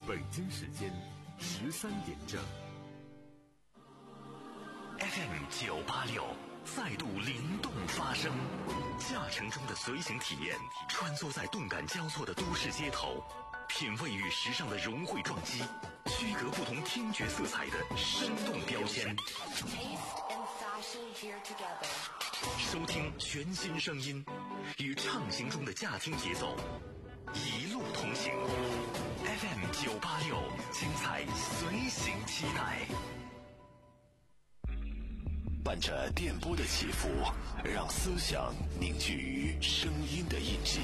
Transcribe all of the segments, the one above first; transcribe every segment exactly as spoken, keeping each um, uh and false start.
北京时间十三点正。 F M 九八六再度灵动发声，驾乘中的随行体验，穿梭在动感交错的都市街头，品味与时尚的融汇撞击，区隔不同听觉色彩的生动标签。收听全新声音，与畅行中的驾听节奏，一路同行。F M 九八六，精彩随行期待。伴着电波的起伏，让思想凝聚于声音的印记，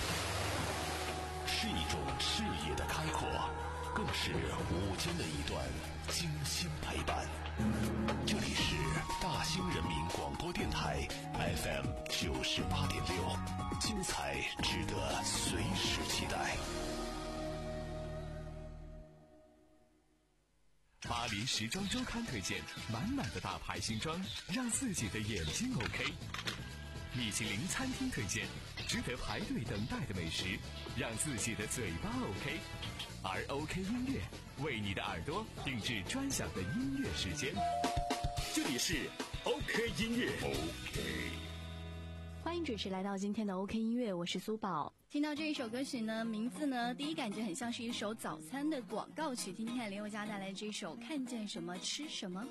是一种视野的开阔，更是午间的一段精心陪伴。这里是大兴人民广播电台 F M 九十八点六，精彩值得随时期待。 巴黎时装周刊推荐满满的大牌新装，让自己的眼睛 OK。米其林餐厅推荐值得排队等待的美食，让自己的嘴巴 OK。而 OK 音乐为你的耳朵定制专享的音乐时间，这里是 OK 音乐。 OK， 欢迎准时来到今天的 OK 音乐，我是苏宝。 听到这一首歌曲呢，名字呢第一感觉很像是一首早餐的广告曲。今天林宥嘉带来这首看见什么吃什么。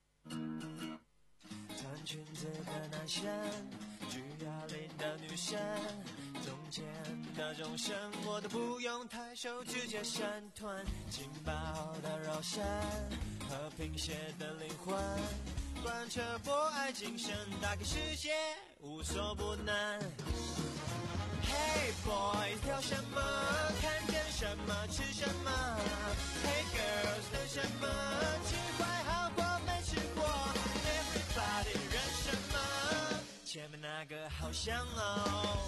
穿裙子的男生，举哑铃的女生，中间的钟声我都不用抬手直接闪团，劲爆的肉身和贫血的灵魂，贯彻博爱精神，打开世界无所不能。Hey boys， 挑什么？看见什么吃什么？ Hey girls， 等什么？吃坏好过没吃过。 Everybody， 认什么？前面那个好香哦。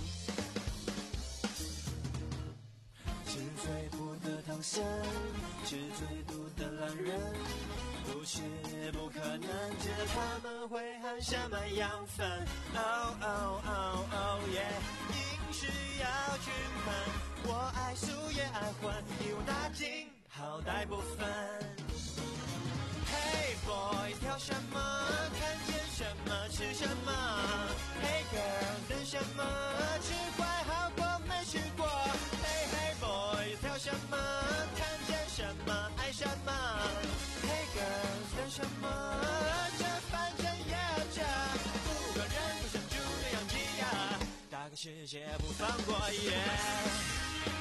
吃最苦的唐僧，吃最毒的懒人，不是不可能，知道他们会含什么养分。Oh oh oh oh yeah， 饮食要均衡，我爱素也爱荤，一网打尽，好歹不分。Hey boys， 挑什么？看见什么吃什么？ Hey girls， 等什么？吃坏好过没吃过。Hey hey boys， 挑什么？看见什么爱什么？ Hey girls， 等什么？这反正也要这，不管人都像猪那样挤压，大个世界不放过耶。Yeah，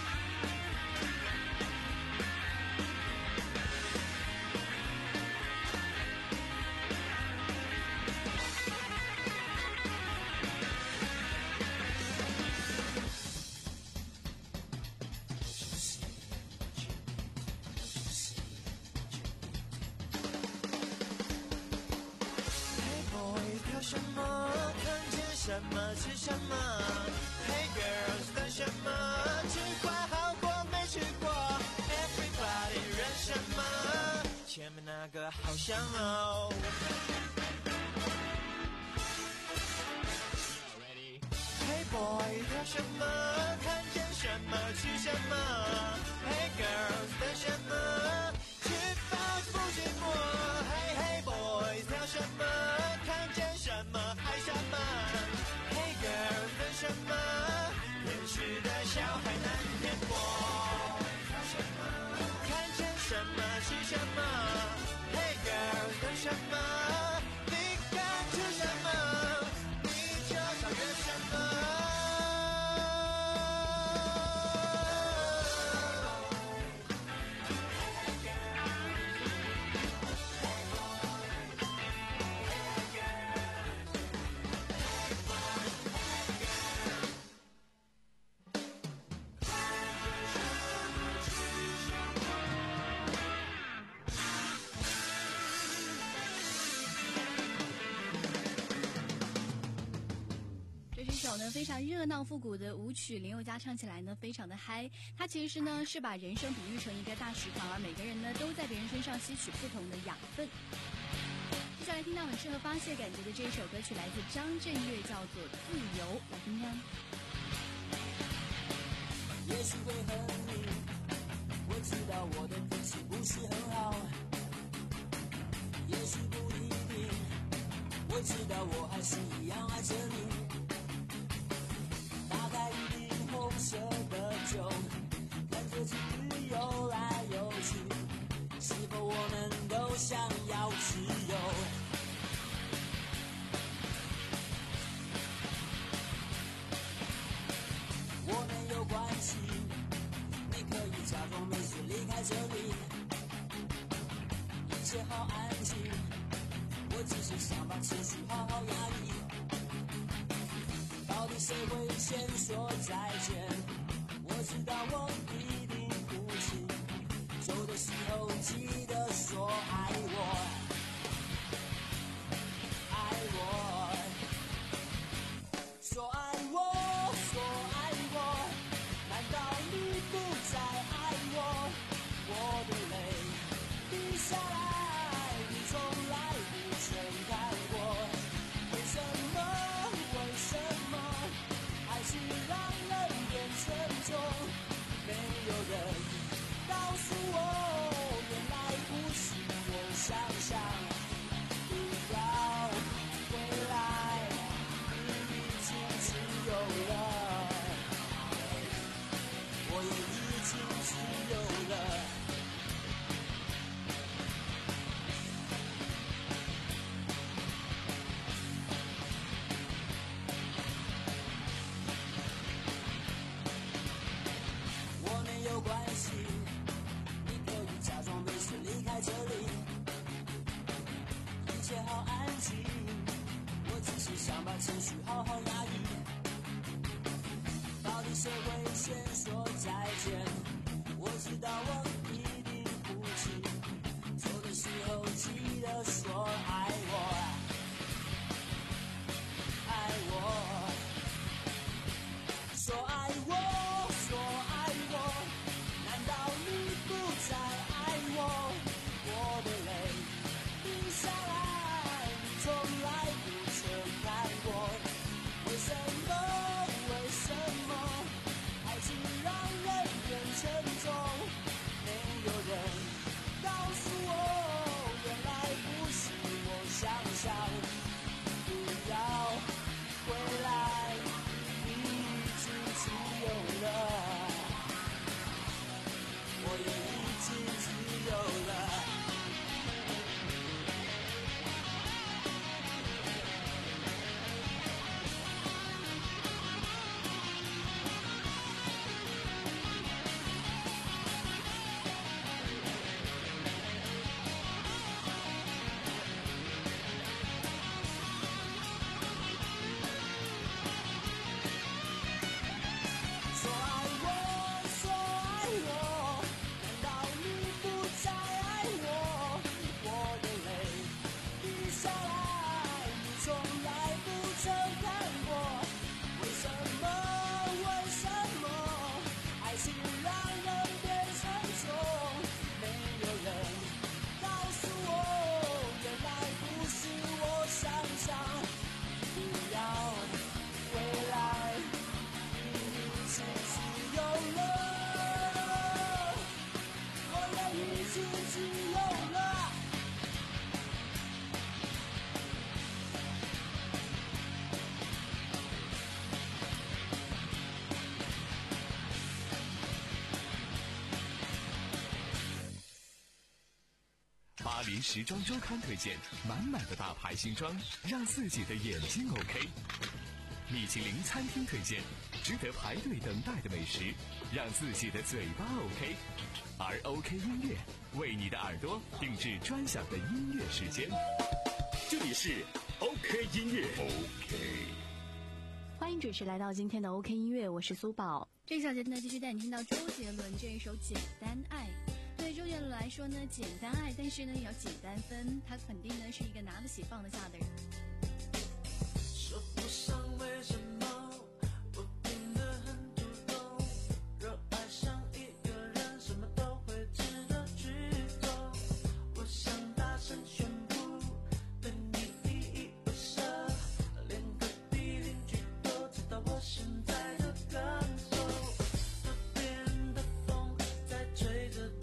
什么？看见什么吃什么 ？Hey girls， 等什么？吃坏好过没吃过 ？Everybody， 认什么？前面那个好香哦。Hey boy， 挑什么？看见什么吃什么 ？Hey girls， 等什么？吃饱不寂寞。Hey hey boys， 挑什么？看见什么爱什么 ？Hey girl， 等什么？厌世的小孩难填过。看见什么吃什么 ？Hey girl， 等什么？你敢吃什么？你就超越什么？ 非常热闹复古的舞曲，林宥嘉唱起来呢非常的嗨。他其实呢是把人生比喻成一个大食堂，而每个人呢都在别人身上吸取不同的养分。接下来听到很适合发泄感觉的这一首歌曲，来自张震岳，叫做《自由》，来听听。 也许会和你我知道我的脾气不是很好，也许不一定，我知道我还是一样爱着你。打开一瓶红色的酒，看着情侣游来游去，是否我们都想要自由？我没有关系，你可以假装没事离开这里，一切好安静，我只是想把情绪好好压抑。到底谁会先说再见？我知道我一定不行，走的时候记得说爱我，爱我，说爱我，说爱我，难道你不再爱我？我的泪滴下来，你从来不曾看过，为什么？为什么？爱情让人变沉重，没有人告诉我，原来不是我想象。不要回来，你已经自由了，我也已经自由了。我没有关系，你可以假装没事离开这里，一切好安静，我只是想把情绪好好压抑。到底谁会先说再见？我知道我一定不行，走的时候记得说爱我，爱我，说爱我，说爱我，难道你不再爱我？我的泪滴下来，你从来不曾看过，为什么？为什么？爱情让人变沉重，没有人告诉我，原来不是我想象。不要回来，你已经自由了，我也已经自由了。说爱我，说爱我，难道你不再爱我？我的泪滴下来，你从来不曾看过，为什么？为什么？爱情让人变沉重，没有人告诉我，原来不是我想象。不要回来，你已经自由了，我也已经自由了。 巴黎时装周刊推荐满满的大牌新装，让自己的眼睛 OK。米其林餐厅推荐值得排队等待的美食，让自己的嘴巴 OK。而 OK 音乐为你的耳朵定制专享的音乐时间。这里是 OK 音乐 OK。 欢迎准时来到今天的 OK 音乐，我是苏宝。 这一小节呢，继续带你听到周杰伦这一首《简单爱》。对周杰伦来说呢，简单爱，但是呢也要简单分，他肯定呢是一个拿得起放得下的人。 说不上为什么，我变得很主动，若爱上一个人，什么都会值得去做。我想大声宣布，对你依依不舍，连隔壁邻居都知道我现在的感受。河边的风在吹着。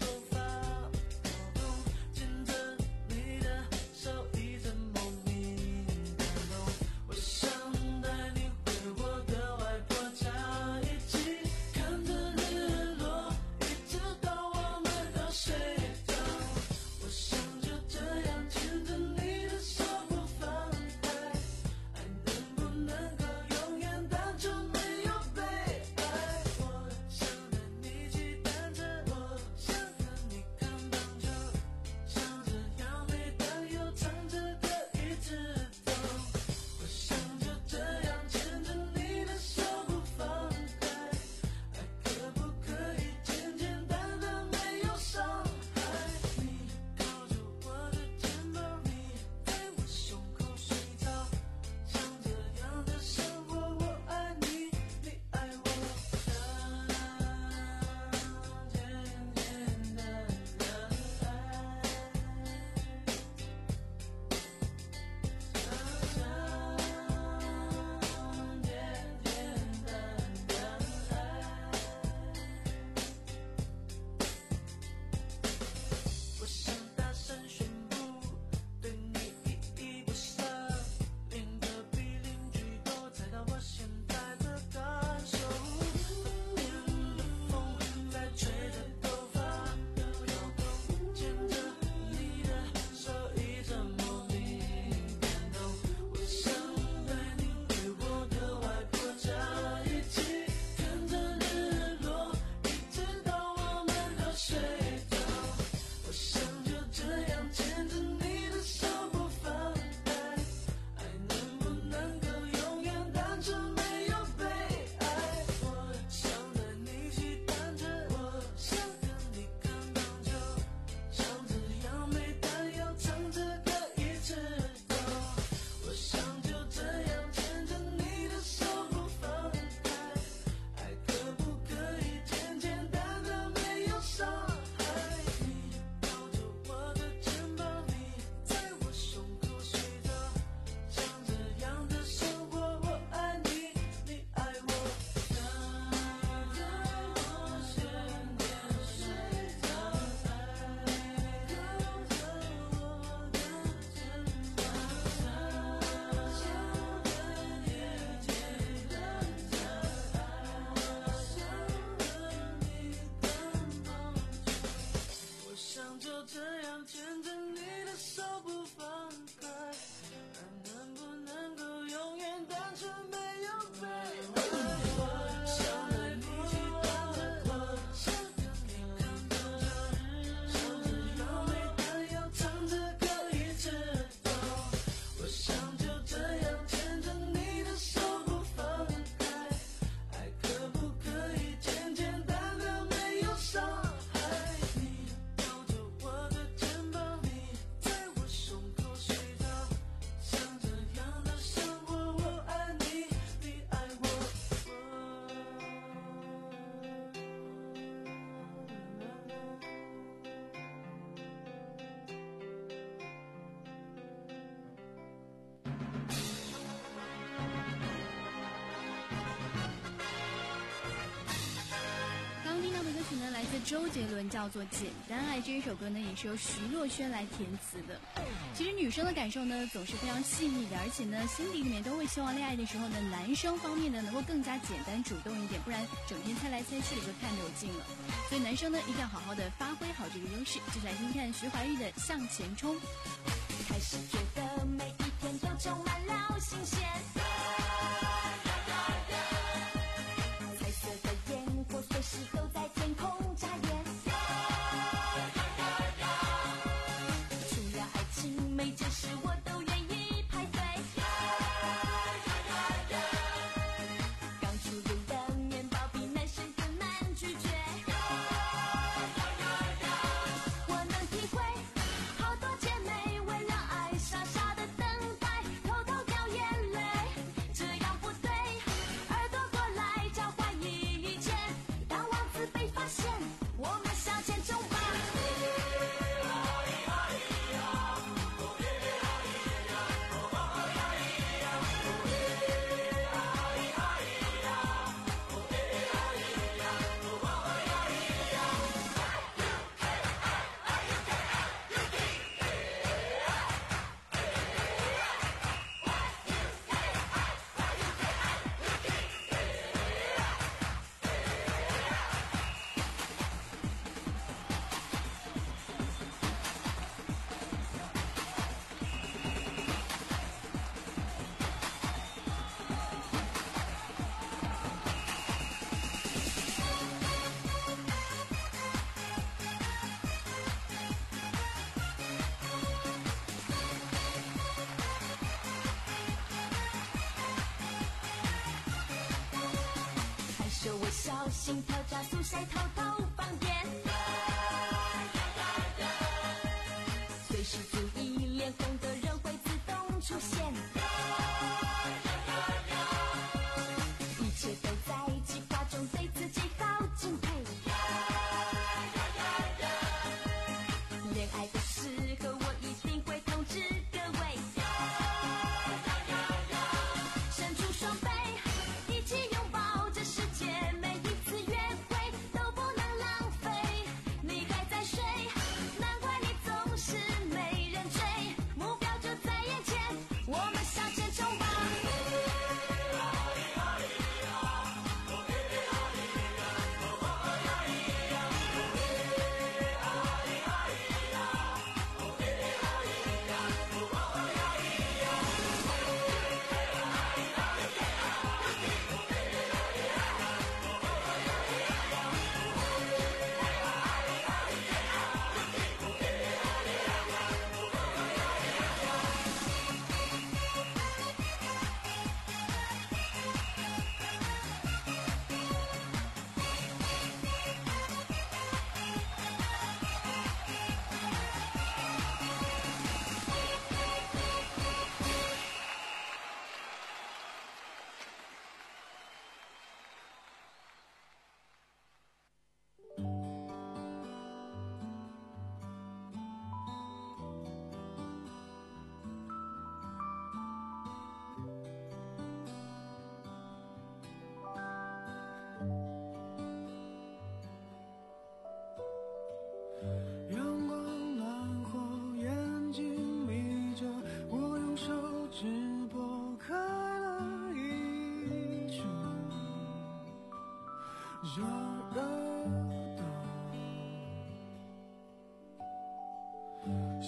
想就这样牵着你的手不放开，爱能不能够永远单纯没有悲哀？想对你去当着我，想让你看到日，想着要美但又藏着可以知道，我想就这样牵着你的手不放开，爱可不可以简简单单没有伤害？你抱着我的肩膀，你在我胸口睡着，像这样的生活，我爱你，你爱我。 刚听到的歌曲呢，来自周杰伦，叫做《简单爱》。这一首歌呢，也是由徐若瑄来填词的。其实女生的感受呢，总是非常细腻的，而且呢，心底里面都会希望恋爱的时候呢，男生方面呢，能够更加简单主动一点，不然整天猜来猜去的就太没有劲了。所以男生呢，一定要好好的发挥好这个优势。就来听看徐怀钰的《向前冲》。 开始觉得每一天都充满了新鲜，彩色的烟火随时都在天空眨眼，除了爱情，每件事我都愿意排队，刚出炉的面包比男生更难拒绝，我能体会好多姐妹为了爱傻傻的等待，偷偷掉眼泪，这样不对，耳朵过来交换意见，当王子被发现，我们向前冲吧。害羞微笑，心跳加速，谁偷偷放电？随时注意，脸红的人会自动出现。一切都在计划中，对自己好敬佩。恋爱的时候，我一定会统治各位。伸出双臂，一起拥抱这世界，每一次约会都不能浪费。你还在睡，难怪你总是没人追，目标就在眼前，我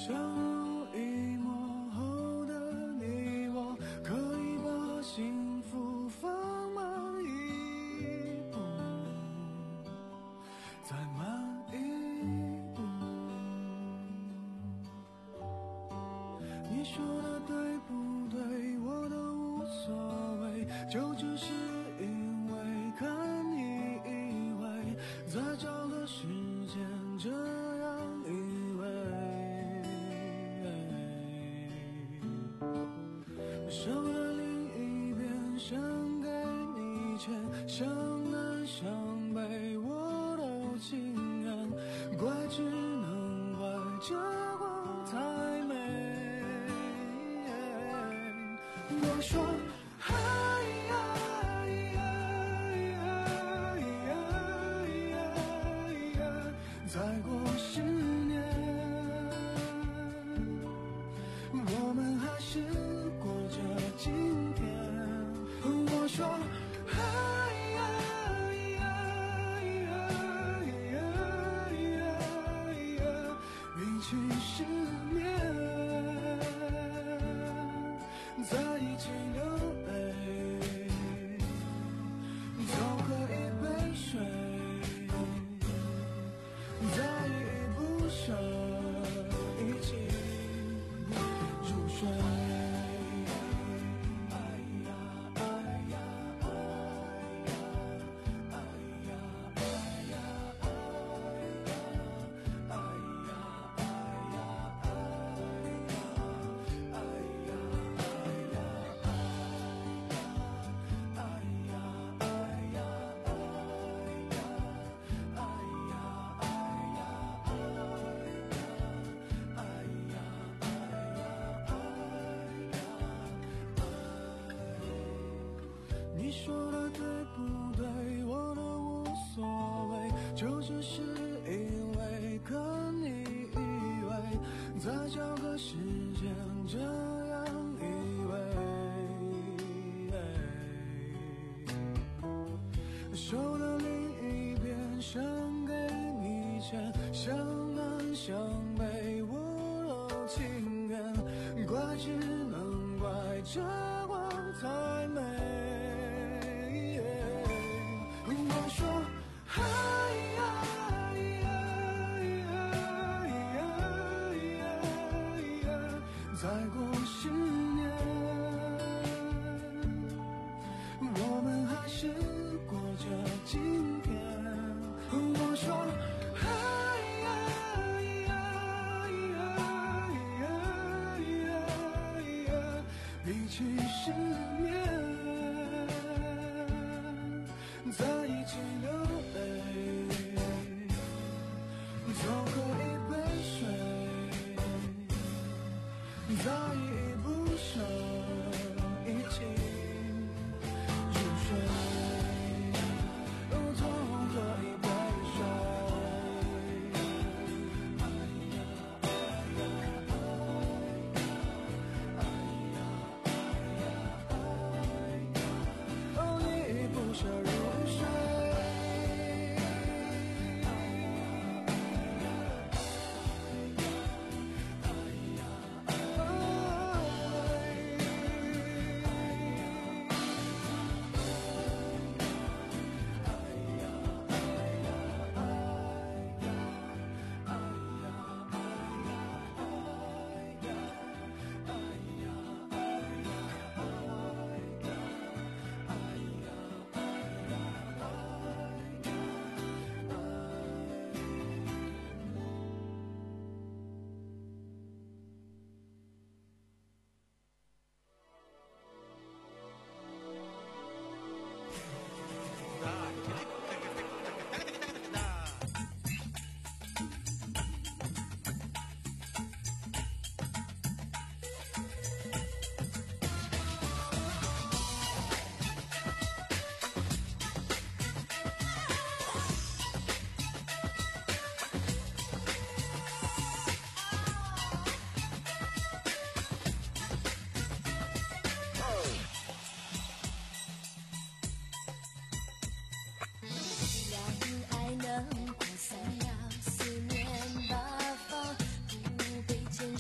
相濡以沫后的你我，可以把幸福放慢一步，再慢一步。你说的对不对我都无所谓，就只是因为看你以为再找个时间这样以为，手的另一边想给你牵，想南想北我都情愿，怪只能怪这光太美。我说嗨呀再过十年，我们还是过着今天。我说嗨呀比起失眠，在一起流泪，总喝一杯水，再依依不舍，一起入睡。你说的对不对我都无所谓，就只是因为跟你以为再找个时间这样以为，手的另一边想给你牵，想南想北我都情愿，怪只能怪这光太美。我说嗨呀再过十年，我们还是过着今天。我说嗨呀比起失眠，在一起流泪，总喝一杯水，再依依不舍，一起入睡，总喝一杯水。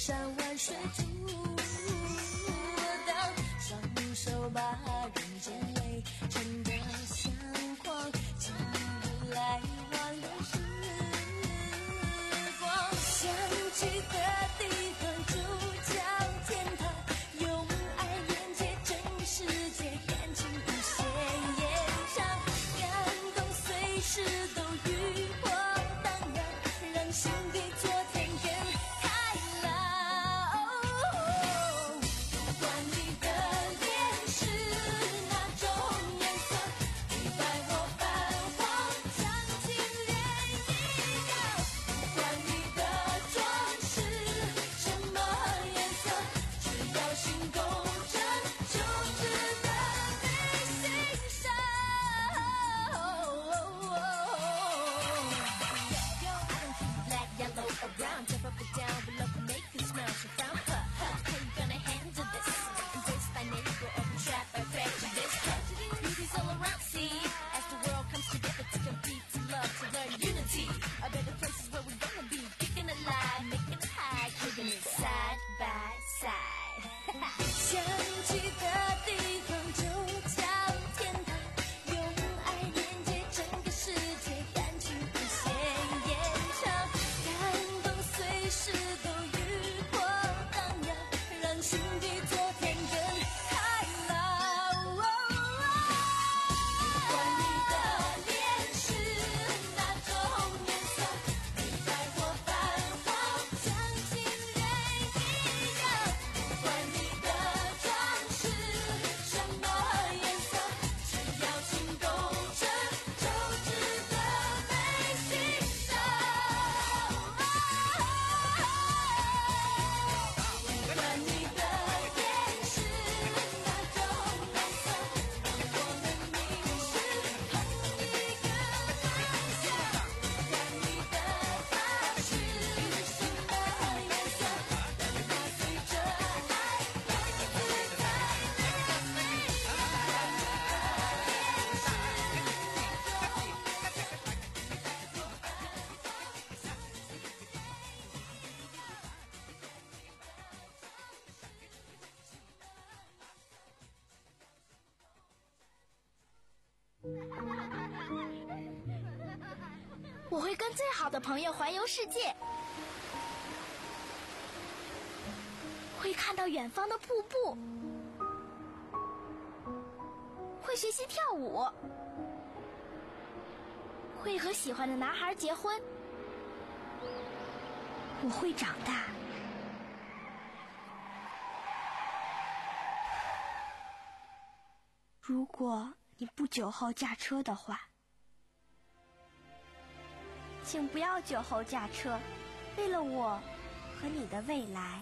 山万水阻挡，双手把人间泪撑得相框，记录来往的时光。想去的地方就叫天堂，用爱连接整个世界，感情无限延长，感动随时都与我荡漾，让心比昨天更开朗。不管你的脸是哪种颜色，你带我泛黄，像情人一样。不管你的妆是什么颜色，只要心公正，就值得被欣赏。Black, yellow, or brown, jump up and down, we love to make you smile, so frown, huh, huh, how you gonna handle this? Embraced by neighbor, or trapped by prejudice. Beauty's all around, see, as the world comes together to compete, to love, to learn unity. A better place is where we're gonna be, kicking it live, making it high, keeping it side by side. 想去的地方就叫天堂，用爱连接整个世界，感情无限延长，感动随时都与我荡漾，让心比昨天更开朗。不管你的脸是哪种颜色，你带我泛黄，像情人一样。不管你的妆是什么颜色，只要心公正，就值得被欣赏。不管你的脸是哪种颜色，我们迷失同一个方向。不管你的发是什么颜色，让它随着爱飞自在的飞翔。 我会跟最好的朋友环游世界，会看到远方的瀑布，会学习跳舞，会和喜欢的男孩结婚。我会长大。如果你不酒后驾车的话，请不要酒后驾车，为了我和你的未来。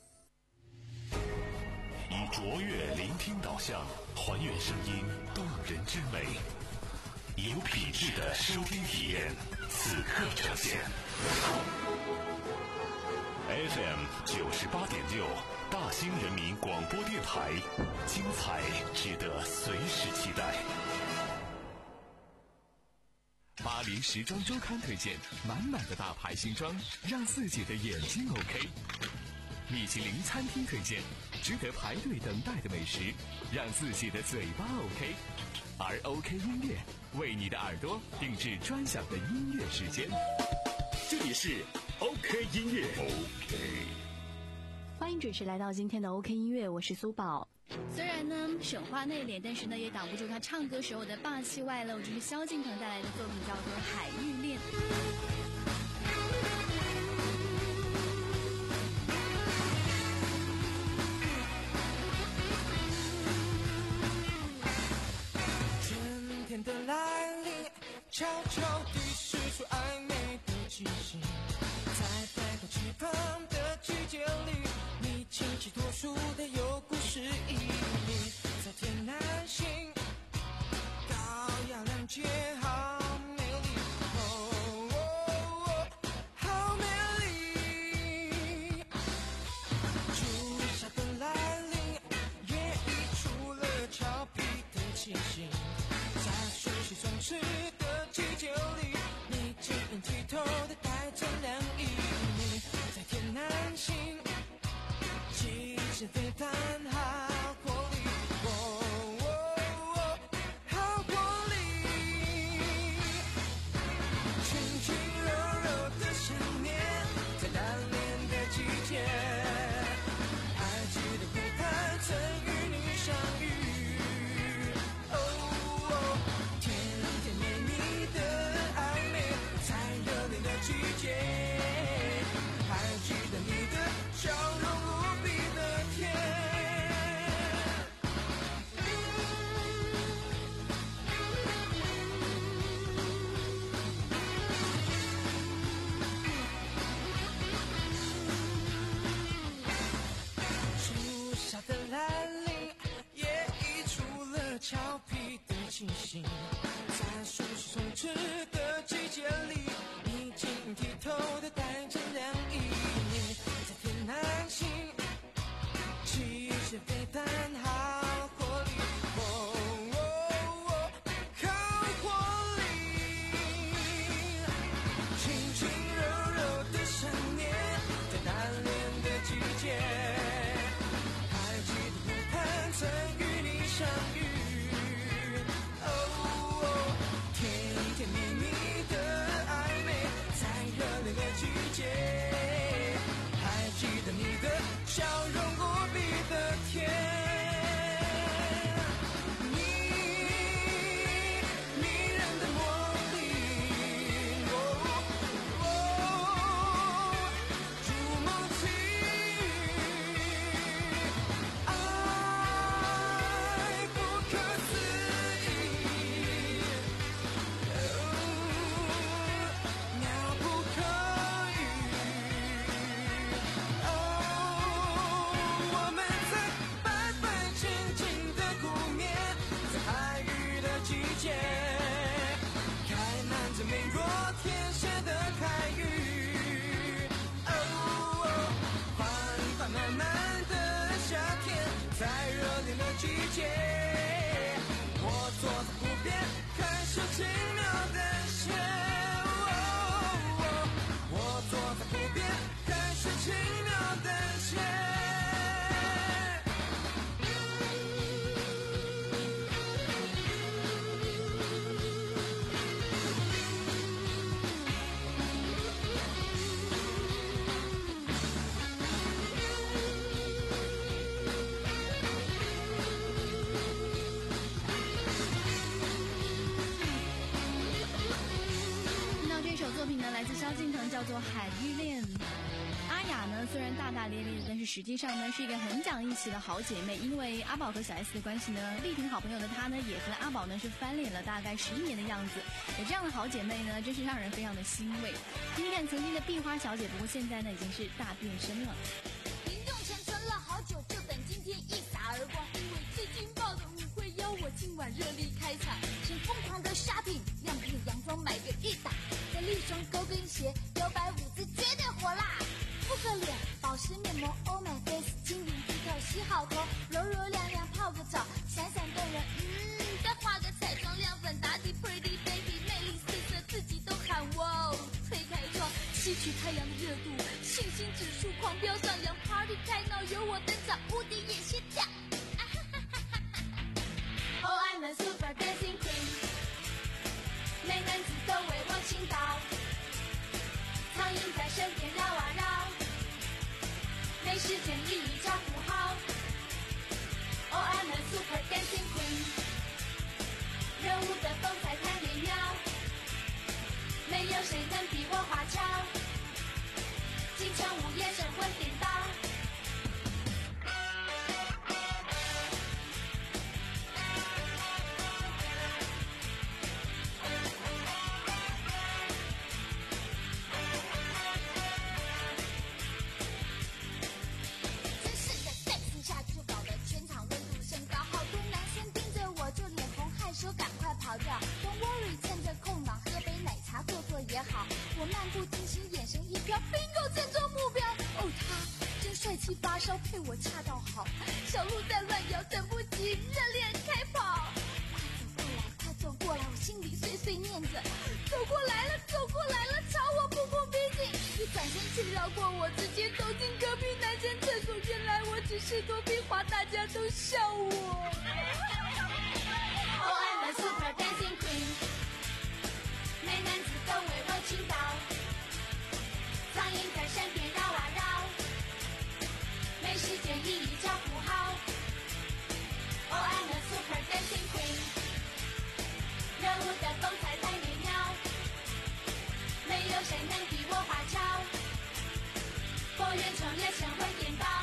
以卓越聆听导向，还原声音动人之美，以有品质的收听体验，此刻呈现。F M 九十八点六，大兴人民广播电台，精彩值得随时期待。 巴黎时装周刊推荐满满的大牌新装，让自己的眼睛 OK。米其林餐厅推荐值得排队等待的美食，让自己的嘴巴 OK。而 OK 音乐为你的耳朵定制专享的音乐时间。这里是 OK 音乐 OK。 欢迎准时来到今天的 OK 音乐，我是苏宝。 虽然呢沈花内敛，但是呢也挡不住他唱歌时候的霸气外露。这是萧敬腾带来的作品，叫做《海芋恋》。 春天的来临，悄悄地释出暧昧的气息，在百花齐放的季节里，你清奇脱俗的有故事意义，在天南星，高雅亮洁，好美丽，哦哦哦，好美丽。初夏的来临，也溢出了俏皮的气息，在熟悉充斥的季节里，你晶莹剔透的带着凉意，在天南星， 呢叫做海芋恋。阿雅呢虽然大大咧咧的，但是实际上呢是一个很讲义气的好姐妹。因为阿宝和小 S 的关系呢，力挺好朋友的她呢也和阿宝呢是翻脸了大概十一年的样子。有这样的好姐妹呢，真是让人非常的欣慰。听听看曾经的壁花小姐，不过现在呢已经是大变身了。 零用钱存了好久，就等今天一洒而光。因为最劲爆的舞会邀我今晚热力开场，先疯狂的 shopping， 亮片洋装买个一打，再立双高跟鞋，摇摆舞姿绝对火辣。敷个脸，保湿面膜 ，Oh my face， 轻盈剔透，洗好头，柔柔亮亮泡个澡，闪闪动人。嗯，再画个彩妆亮粉，打底 pretty baby， 魅力四射，自己都喊哇！推开窗，吸取太阳的热度，信心指数狂飙上扬 ，party 开闹，有我登场，无敌也心跳。啊哈哈哈哈哈 ！Oh I'm a super dancing queen， 美男子都为我倾倒，苍蝇在身边绕啊绕。没时间一一找符号 Oh I'm a super dancing queen， 热舞的风采太美妙，没有谁能比我花俏，金城武也神魂颠倒。Don't worry， 趁着空档喝杯奶茶坐坐也好。我漫不经心，眼神一飘 ，bingo 正中目标。哦，他真帅气发烧，配我恰到好。小鹿在乱摇，等不及热烈开跑。快走过来，快走过来，我心里碎碎念着，走过来了，走过来了，朝我步步逼近。一转身却绕过我，直接走进隔壁男生厕所。原来我只是朵壁花，大家都笑我。Oh I'm a super dancing queen， 美男子都为我倾倒，苍蝇在身边绕啊绕，没时间一一找符号。Oh I'm a super dancing queen， 热舞的风采太美妙，没有谁能比我花俏，火焰冲烈神魂颠倒。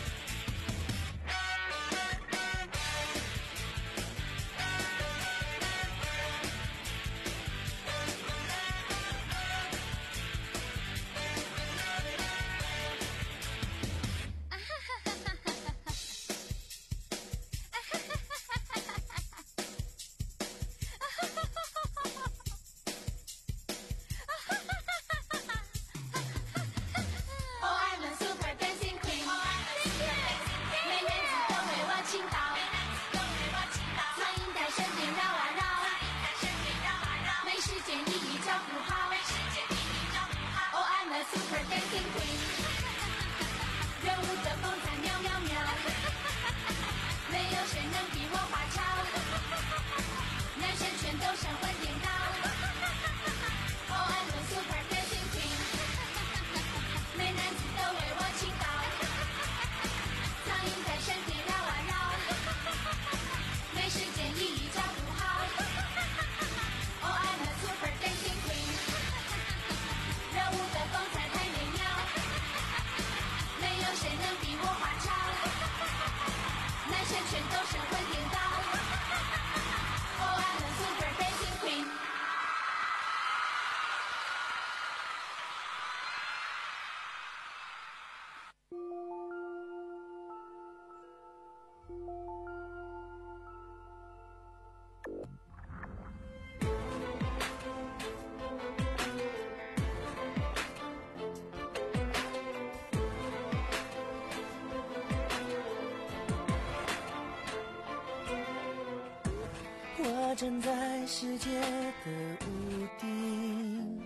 我站在世界的屋顶，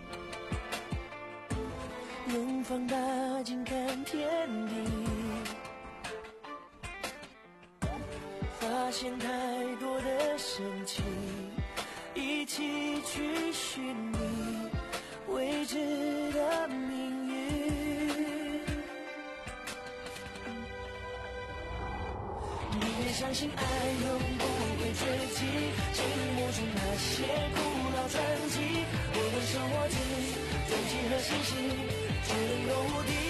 用放大镜看天地，发现太多的神奇，一起去寻觅未知的命运。你越相信爱永不会绝迹，请你抹去那些古老传奇。我们手握紧勇气和信心，只能够无敌。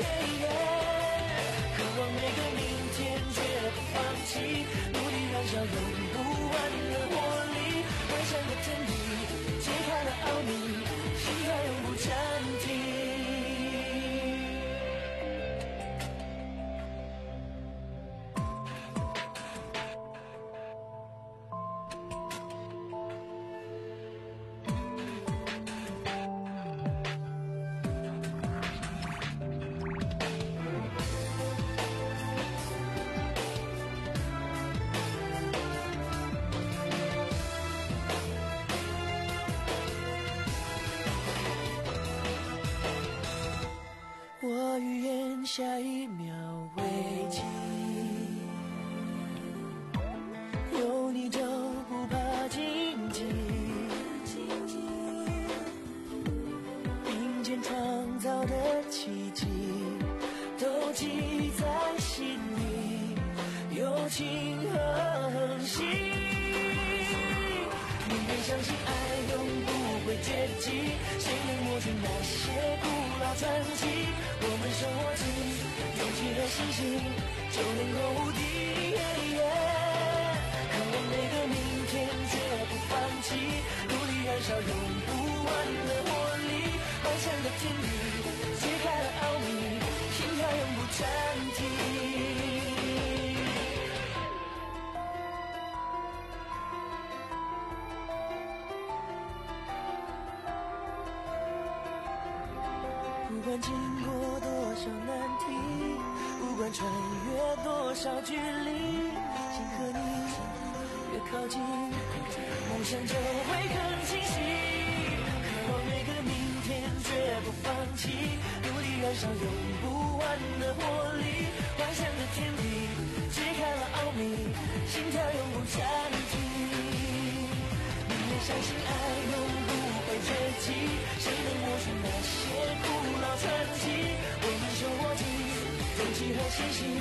渴望每个明天，绝不放弃，努力燃烧用不完的活力。幻想的天地，揭开了奥秘，心跳永不暂停。我预言下一秒危机，有你就不怕荆棘，并肩创造的奇迹都记在心里，友情和恒心。宁愿相信爱永不会绝迹，谁能抹去那些古老传奇？我们手握紧勇气和信心，就能够无敌。渴望每个明天，绝不放弃，努力燃烧用不完的活力。幻想的天地，揭开了奥秘，心跳永不暂停。不管经过多少难题，不管穿越多少距离，心和你越靠近，梦想就会更清晰。渴望每个明天，绝不放弃，努力燃烧用不完的活力。幻想的天地，揭开了奥秘，心跳永不暂停。宁愿相信爱永不会绝迹，谁能抹去那些古老传奇？我们手握紧勇气和信心，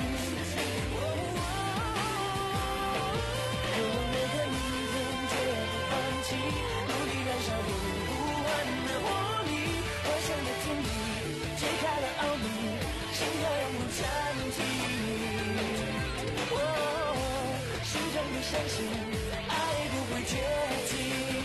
渴望每个明天，绝不放弃，努力燃烧用不完的活力。幻想的天地，揭开了奥秘，心跳永不暂停。心中的相信，爱不会绝迹。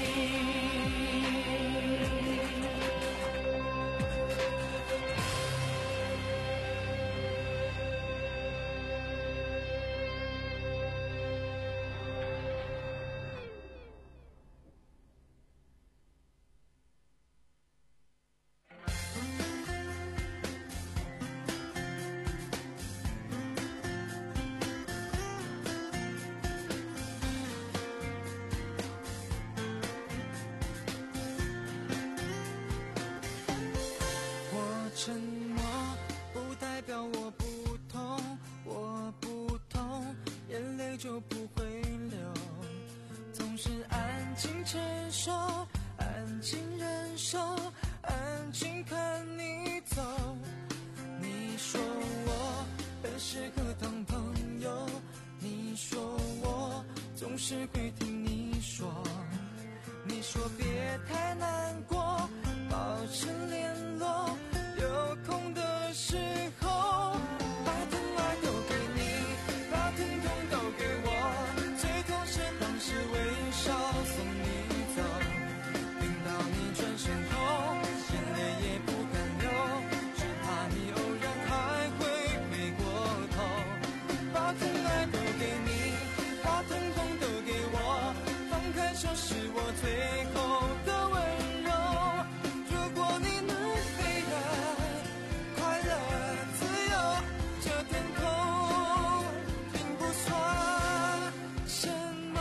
沉默不代表我不痛，我不痛，眼泪就不会流。总是安静承受，安静忍受，安静看你走。你说我很适合当朋友，你说我总是会听你说，你说别太难过，保持联络。有空的时候，把疼爱都给你，把疼痛都给我，最痛是当时微笑送你走，听到你转身后，眼泪也不敢流，只怕你偶然还会回过头。把疼爱都给你，把疼痛都给我，放开手是我最后的温柔。如果你能飞来快乐自由，这天空并不算什么。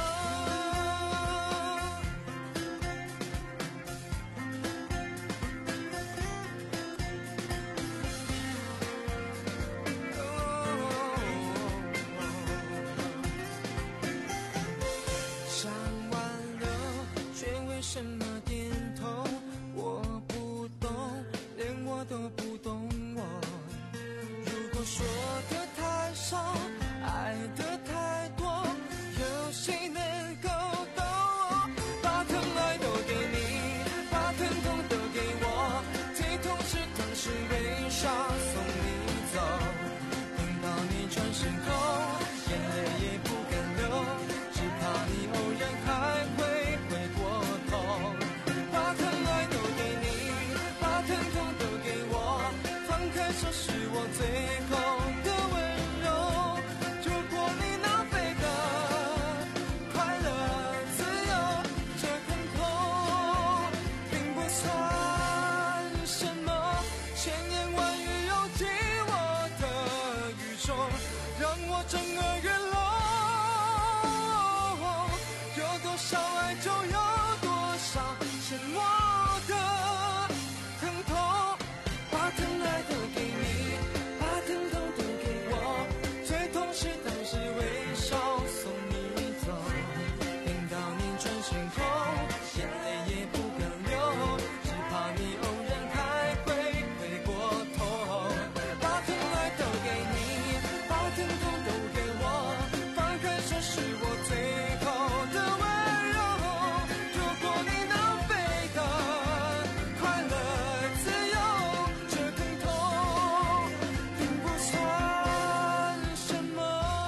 想完了，却为什么点头？我不懂，连我都不懂我。如果说的太少，爱的太多， 说是我最后的温柔。如果你能飞得快乐自由，这疼痛并不算什么，千言万语涌进我的宇宙，让我整个月落。有多少爱就有多少沉默的疼痛，把疼爱都给你，把疼痛都给我，最痛是当时微笑送你走，听到你转身后眼泪也不敢流，只怕你偶然还会回过头。把疼爱都给你，把疼痛都给我，放开手是我最后的温柔。如果你能飞得快乐自由，这疼痛并不算什么。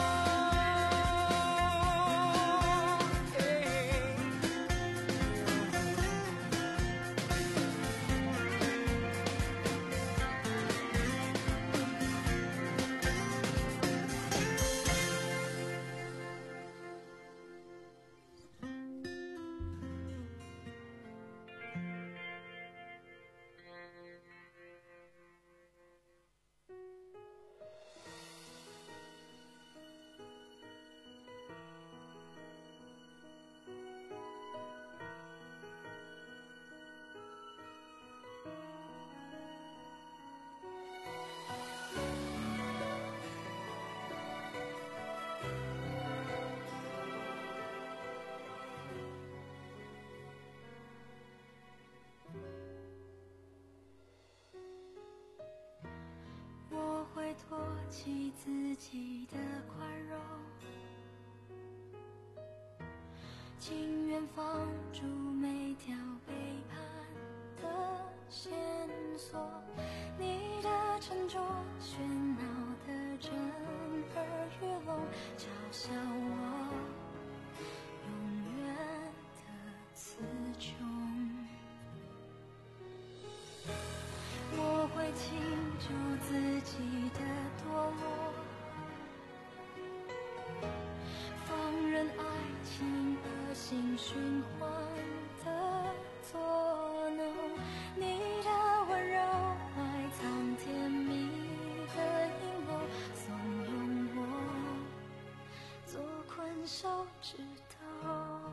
我会唾弃自己的宽容，情愿放逐每条背叛的线索，你的沉着喧闹的震耳欲聋，嘲笑我永远的词穷。我会倾注自己的堕落，放任爱情恶性循环的作弄，你的温柔埋藏甜蜜的阴谋，怂恿我做困手指头。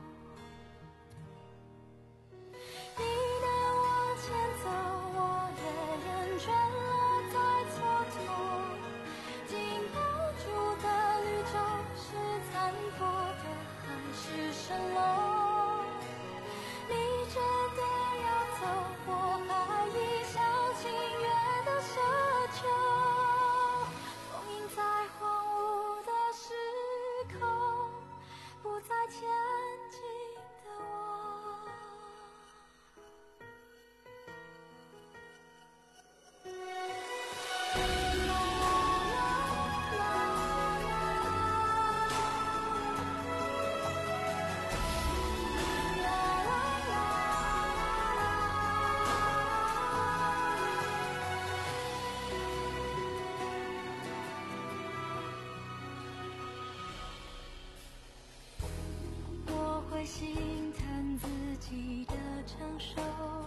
你能往前走，我也厌倦了再蹉跎，紧抱住的绿洲是残破的还是蜃楼？你真的要走，我还一厢情愿的奢求，封印在荒芜的时空，不再前进的我。我会心疼自己的承受，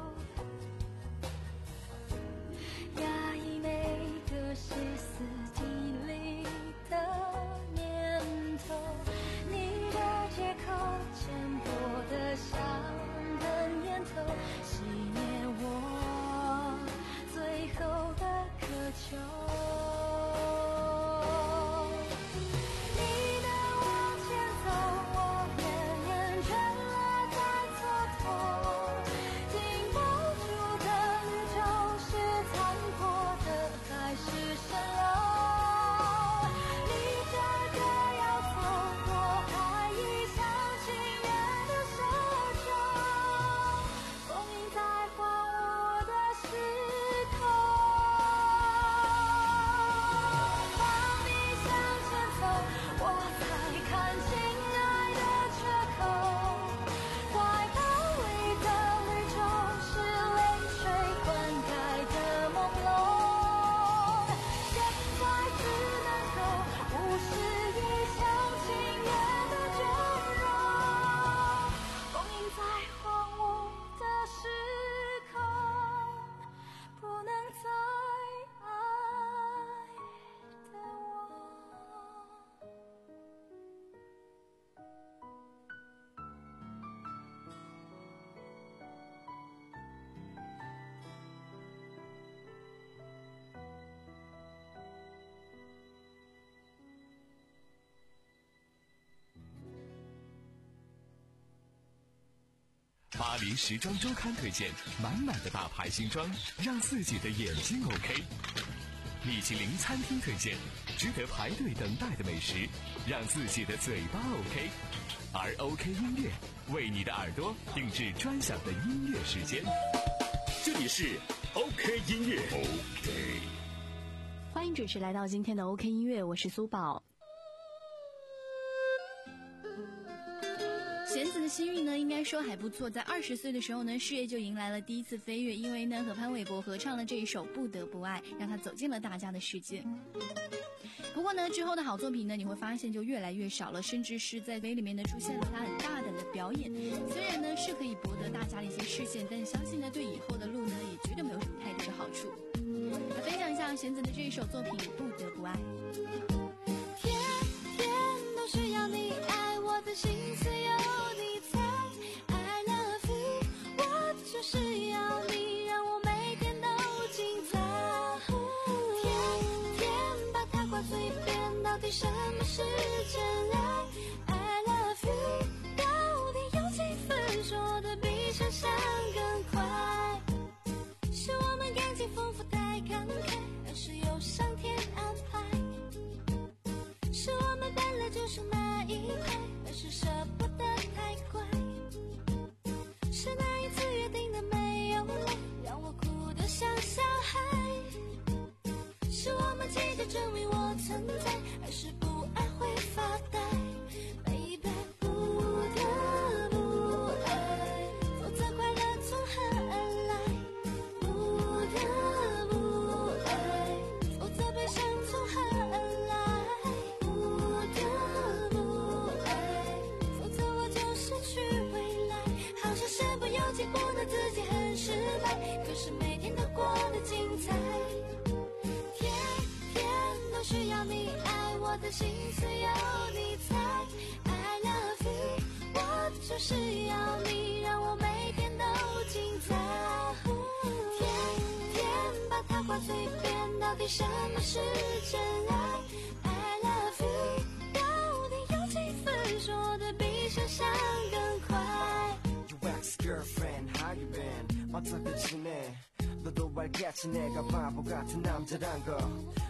压抑每个歇斯底里的念头，你的借口浅薄的像根烟头，熄灭我最后的渴求。你能往前走，我也厌倦了再蹉跎，紧抱住的绿洲是残破的还是蜃楼？ 巴黎时装周刊推荐满满的大牌新装，让自己的眼睛 OK。米其林餐厅推荐值得排队等待的美食，让自己的嘴巴 OK。而 OK 音乐为你的耳朵定制专享的音乐时间。 这里是 OK 音乐 OK。 欢迎准时来到今天的 OK 音乐，我是苏宝。 弦子的心运呢，应该说还不错。在二十岁的时候呢，事业就迎来了第一次飞跃，因为呢和潘玮柏合唱了这一首《不得不爱》，让他走进了大家的世界。不过呢，之后的好作品呢，你会发现就越来越少了，甚至是在 V 里面呢出现了他很大胆的表演。虽然呢是可以博得大家的一些视线，但相信呢对以后的路呢也绝对没有什么太多的好处。来分享一下弦子的这一首作品《不得不爱》。 天天都需要你爱，我的心思有你猜。I love you， 我就是要你，让我每天都精彩。天天把它挂嘴边，到底什么是真爱 ？I love you， 到底有几分说的比想象更快？是我们感情丰富太慷慨，而是有上天安排？是我们本来就是那一派，而是舍不得太快？是那一次约定的没有来，让我哭得像小孩？是我们急着证明我存在，而是不爱会发呆 ？Baby， 不得不爱，否则快乐从何而来？不得不爱，否则悲伤从何而来？不得不爱，否则我就失去未来。好像身不由己，不能自己很失败，可是每天都过得精彩。天天都需要你爱，我的心思有你猜。I love you， 我就是要你，让我每天都精彩。天天把它挂嘴边，到底什么是真爱 ？I love you， 到底有几分说的比想象更快 ？Your ex-girlfriend, how you been? 어떻게 지내? 너도 알겠지 내가 바보 같은 남자란 거.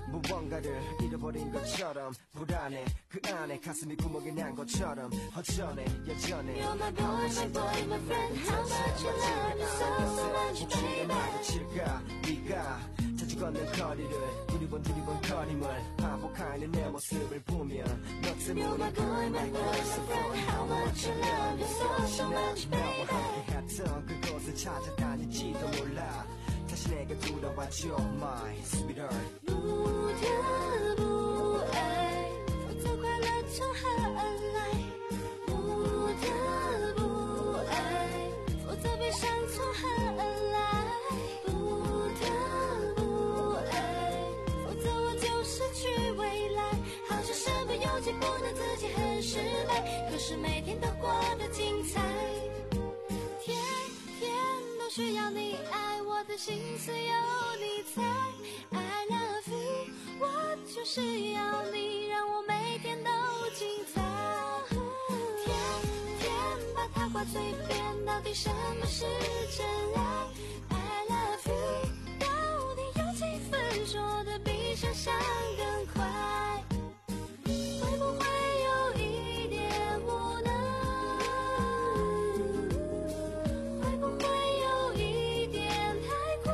무언가를 잃어버린 것처럼 불안해. 그 안에 가슴이 구멍이 난 것처럼 허전해 여전해. You're my boy, my boy, my friend. How much you love me so, so much, baby. 마주칠까 네가 자주 걷는 거리를 두리번 두리번 거림을 반복하는 내 모습을 보면 너 때문에 You're my boy, my boy, my friend. How much you love me so, so much, baby. 너와 함께했던 그곳을 찾아다닐지도 몰라. 다시 내게 돌아와줘 my sweetheart. 不得不爱，否则快乐从何而来？不得不爱，否则悲伤从何而来？不得不爱，否则我就失去未来。好像身不由己，不能自己很失败，可是每天都过得精彩。天天都需要你爱，我的心思有你猜。I love you， 我就是要你，让我每天都精彩。天天把它挂嘴边，到底什么是真爱 ？I love you， 到底有几分说的比想象更快？会不会有一点无奈？会不会有一点太快？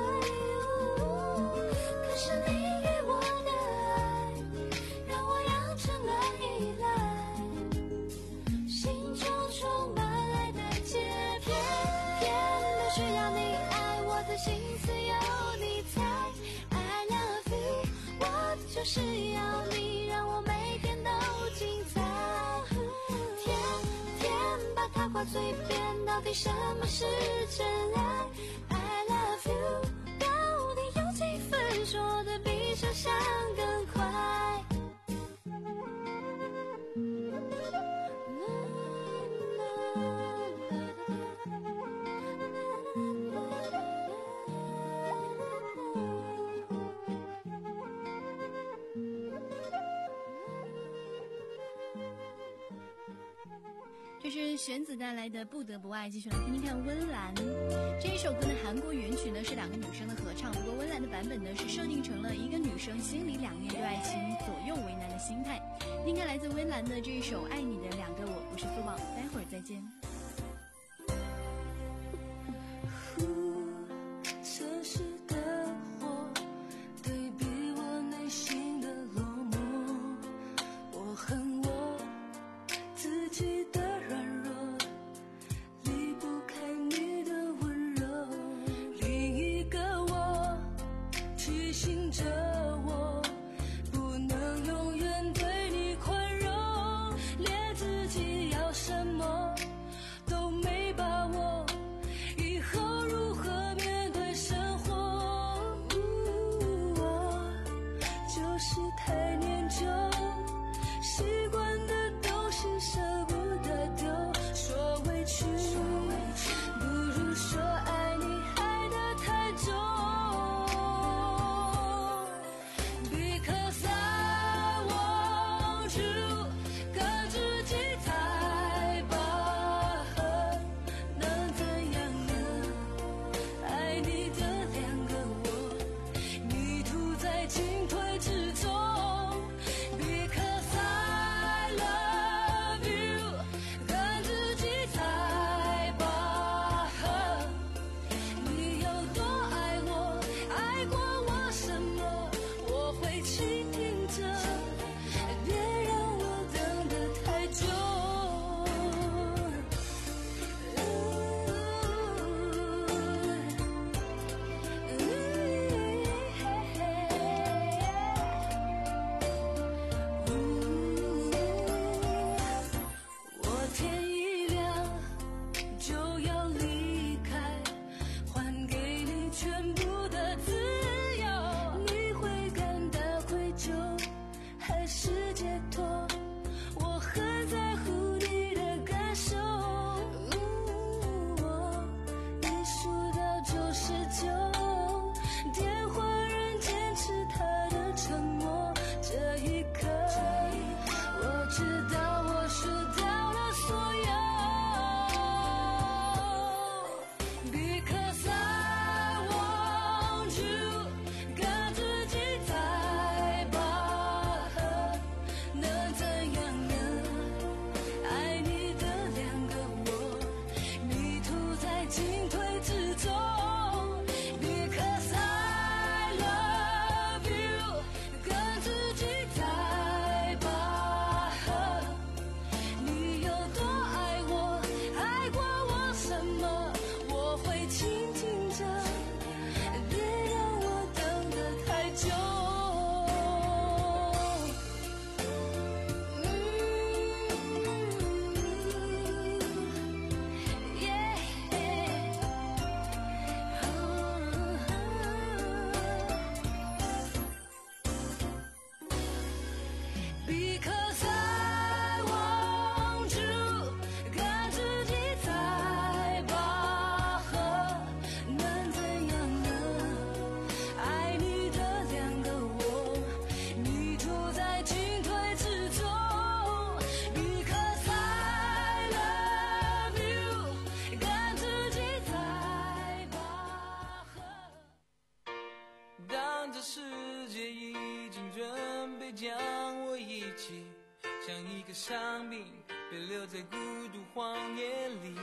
可是你给我的爱，让我养成了依赖，心中充满爱的节片。天都需要你爱，我的心思有你猜。I love you， 我就是要你，让我每天都精彩。天天把它挂嘴边，到底什么是真爱 ？I love you， 到底有几分说的比想象更快？ 这是玄子带来的《不得不爱》，继续来听听看温岚这一首歌的韩国原曲呢是两个女生的合唱，不过温岚的版本呢是设定成了一个女生心里两面对爱情左右为难的心态。听看来自温岚的这一首《爱你的两个我》，我是付宝，待会儿再见。 城市的火对比我内心的落寞，我恨我自己的软弱，离不开你的温柔。另一个我提醒着我，不能永远对你宽容，连自己要什么都没把握，以后如何面对生活？我就是太念旧，习惯的东西舍不得丢，说委屈不如说爱你爱得太重。 Because I want you， 跟自己太拔河，能怎样呢？爱你的两个我，迷途在进退之中。Because I love you， 跟自己太拔河，你有多爱我，爱过我什么，我会倾听着，别让我等得太久。我天一亮就要离开，还给你全部的自由，你会感到愧疚还是解脱？我很在乎你的感受。我一数到九十九，电话仍坚持他的承诺。这一刻，我知道我输掉了所有。Because I want you， 跟自己太拔河，能怎样呢？爱你的两个我，迷途在进退之中。Because I love you， 跟自己太拔河，你有多爱我，爱过我什么，我会倾听着，别让我等得太久。Because I want you， 跟自己太拔河，能怎样呢？爱你的两个我，迷途在进退之中。Because I love you， 跟自己太拔河。当这世界已经准备将我遗弃，像一个伤兵被留在孤独荒野里，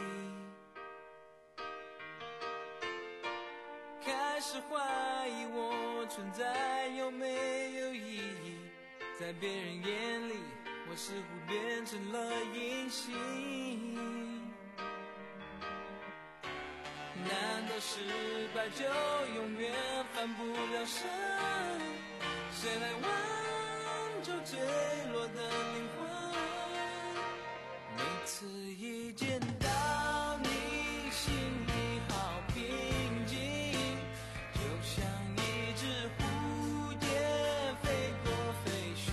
开始怀疑我存在有没有意义，在别人眼里我似乎变成了隐形。难道失败就永远翻不了身？谁来挽救坠落的灵魂？每次一见到你，心里好平静，就像一只蝴蝶飞过废墟。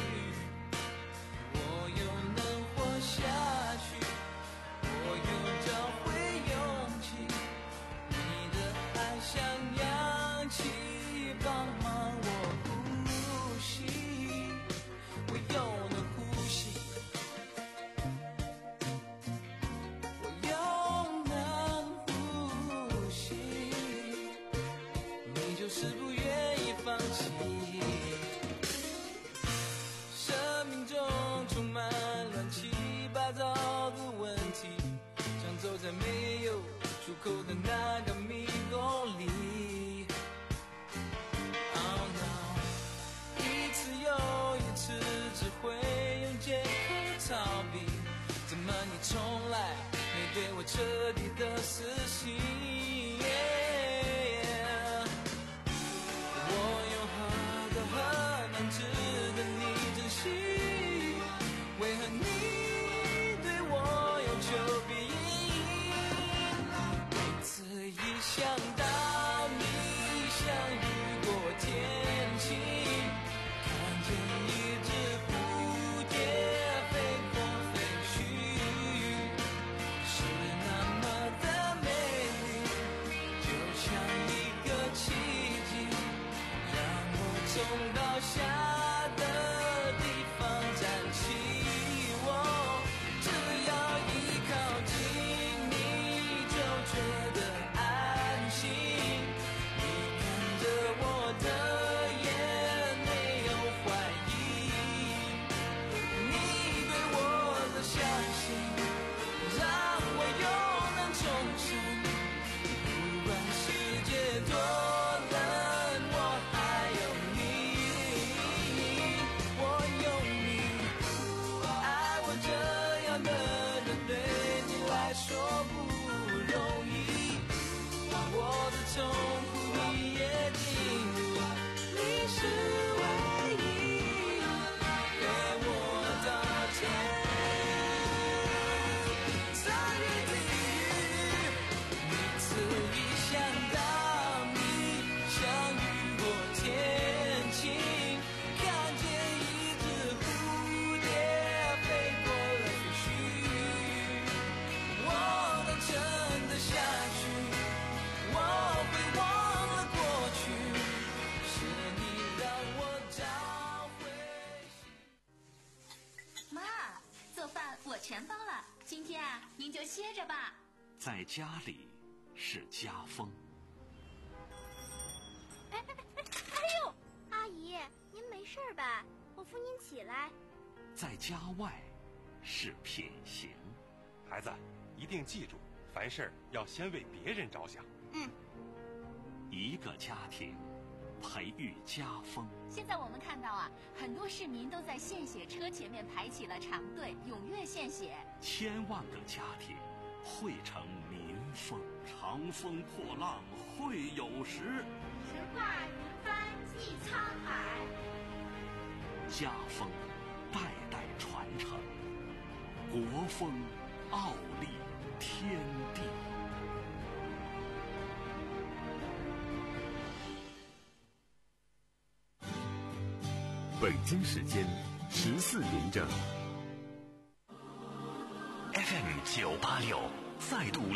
我又能活下去，我又找回勇气，你的爱像氧气，帮忙我呼吸。 彻底的死心。我用何德何能值得你珍惜？为何你对我有求必应？每次一想到你像雨过天晴，看见一只蝴蝶飞过飞去，是那么的美丽，就像一个奇迹，让我从倒下的地方站起。我只要一靠近你就觉得安心，你看着我的眼没有怀疑，你对我的相信让我又能重生。不管世界多冷，我还有你，我有你。爱我这样的人对你来说不容易，我的痛苦你也经历，你是唯一给我的天在雨里。每次一想到你像雨过天晴，看见一只蝴蝶飞过了飞去，我能撑得下去，我会忘了过去，是你让我找回心。 妈，做饭我全包了，今天啊，您就歇着吧。 在家里是家风， 哎哎哎哎呦，阿姨，您没事吧？我扶您起来。 在家外是品行。 孩子，一定记住，凡事要先为别人着想。 嗯， 一个家庭培育家风。 现在我们看到啊，很多市民都在献血车前面排起了长队，踊跃献血。 千万个家庭汇成民风，长风破浪会有时， 直挂云帆济沧海。 家风代代传承，国风傲立天地。 北京时间十四点整。 F M 九八六再度